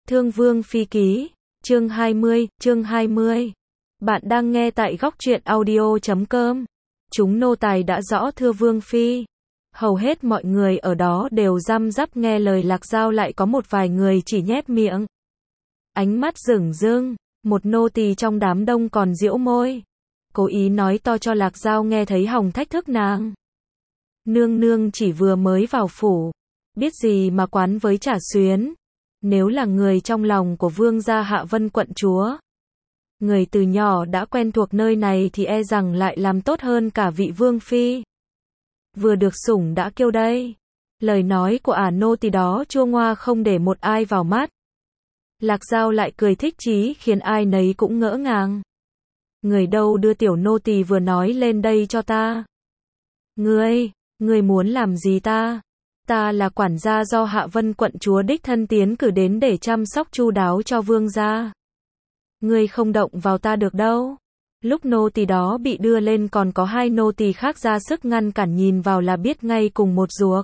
Thương Vương Phi Ký, chương 20. Bạn đang nghe tại góc truyện audio.com. Chúng nô tài đã rõ thưa Vương Phi. Hầu hết mọi người ở đó đều răm rắp nghe lời Lạc Dao, lại có một vài người chỉ nhép miệng. Ánh mắt rửng rưng, một nô tỳ trong đám đông còn giễu môi. Cố ý nói to cho Lạc Dao nghe thấy hòng thách thức nàng. Nương nương chỉ vừa mới vào phủ, biết gì mà quán với trả xuyến. Nếu là người trong lòng của vương gia Hạ Vân quận chúa, người từ nhỏ đã quen thuộc nơi này thì e rằng lại làm tốt hơn cả vị vương phi. Vừa được sủng đã kêu đây. Lời nói của ả nô tỳ đó chua ngoa không để một ai vào mắt. Lạc Dao lại cười thích chí khiến ai nấy cũng ngỡ ngàng. Người đâu đưa tiểu nô tỳ vừa nói lên đây cho ta? Ngươi muốn làm gì ta? Ta là quản gia do Hạ Vân quận chúa đích thân tiến cử đến để chăm sóc chu đáo cho vương gia. Ngươi không động vào ta được đâu. Lúc nô tỳ đó bị đưa lên còn có hai nô tỳ khác ra sức ngăn cản, nhìn vào là biết ngay cùng một ruột.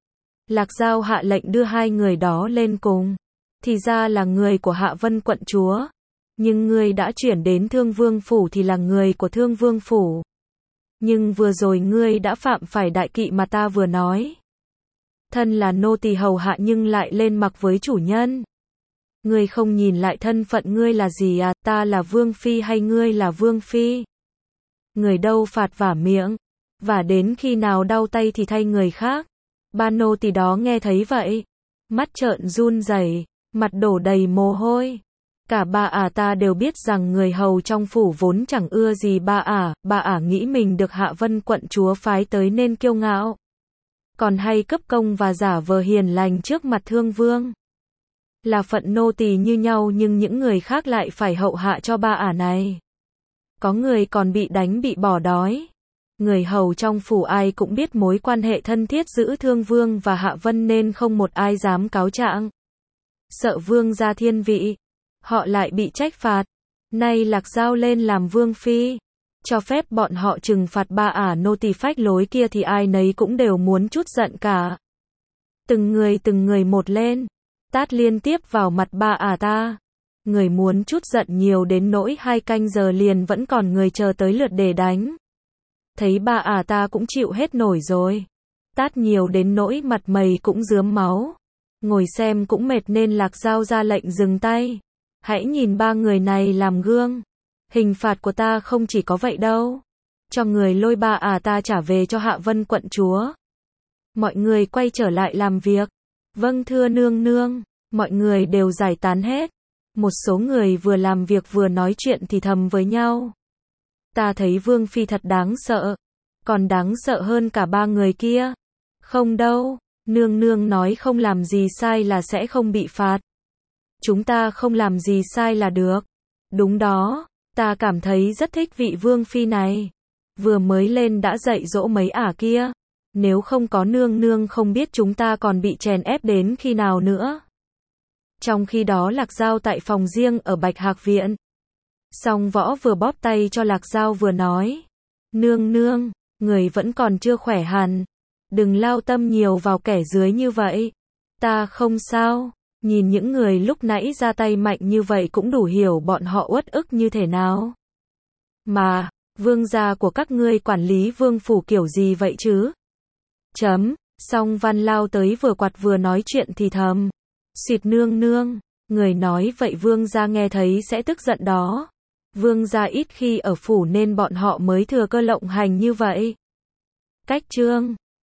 Lạc Dao hạ lệnh đưa hai người đó lên cùng. Thì ra là người của Hạ Vân quận chúa. Nhưng ngươi đã chuyển đến Thương Vương phủ thì là người của Thương Vương phủ. Nhưng vừa rồi ngươi đã phạm phải đại kỵ mà ta vừa nói. Thân là nô tỳ hầu hạ nhưng lại lên mặc với chủ nhân. Ngươi không nhìn lại thân phận ngươi là gì à? Ta là vương phi hay ngươi là vương phi? Người đâu phạt vả miệng, và đến khi nào đau tay thì thay người khác. Ba nô tỳ đó nghe thấy vậy, mắt trợn run rẩy, mặt đổ đầy mồ hôi. Cả ba ta đều biết rằng người hầu trong phủ vốn chẳng ưa gì ba nghĩ mình được Hạ Vân quận chúa phái tới nên kiêu ngạo. Còn hay cấp công và giả vờ hiền lành trước mặt thương vương. Là phận nô tỳ như nhau nhưng những người khác lại phải hậu hạ cho ba này. Có người còn bị đánh bị bỏ đói. Người hầu trong phủ ai cũng biết mối quan hệ thân thiết giữa Thương Vương và Hạ Vân nên không một ai dám cáo trạng. Sợ vương gia thiên vị, họ lại bị trách phạt. Nay Lạc Dao lên làm vương phi, cho phép bọn họ trừng phạt ba nô tỳ phách lối kia thì ai nấy cũng đều muốn trút giận cả. Từng người một lên, tát liên tiếp vào mặt ba ta. Người muốn trút giận nhiều đến nỗi 2 canh giờ liền vẫn còn người chờ tới lượt để đánh. Thấy ba ta cũng chịu hết nổi rồi. Tát nhiều đến nỗi mặt mày cũng rướm máu. Ngồi xem cũng mệt nên Lạc Dao ra lệnh dừng tay. Hãy nhìn ba người này làm gương. Hình phạt của ta không chỉ có vậy đâu. Cho người lôi ba ta trả về cho Hạ Vân quận chúa. Mọi người quay trở lại làm việc. Vâng thưa nương nương. Mọi người đều giải tán hết. Một số người vừa làm việc vừa nói chuyện thì thầm với nhau. Ta thấy vương phi thật đáng sợ. Còn đáng sợ hơn cả ba người kia. Không đâu. Nương nương nói không làm gì sai là sẽ không bị phạt. Chúng ta không làm gì sai là được. Đúng đó. Ta cảm thấy rất thích vị vương phi này. Vừa mới lên đã dạy dỗ mấy kia. Nếu không có nương nương không biết chúng ta còn bị chèn ép đến khi nào nữa. Trong khi đó Lạc Dao tại phòng riêng ở Bạch Hạc Viện. Song Võ vừa bóp tay cho Lạc Dao vừa nói. Nương, người vẫn còn chưa khỏe hẳn. Đừng lao tâm nhiều vào kẻ dưới như vậy. Ta không sao. Nhìn những người lúc nãy ra tay mạnh như vậy cũng đủ hiểu bọn họ uất ức như thế nào. Mà, vương gia của các ngươi quản lý vương phủ kiểu gì vậy chứ? Song Văn lao tới vừa quạt vừa nói chuyện thì thầm. Xịt nương, người nói vậy vương gia nghe thấy sẽ tức giận đó. Vương gia ít khi ở phủ nên bọn họ mới thừa cơ lộng hành như vậy. Cách chương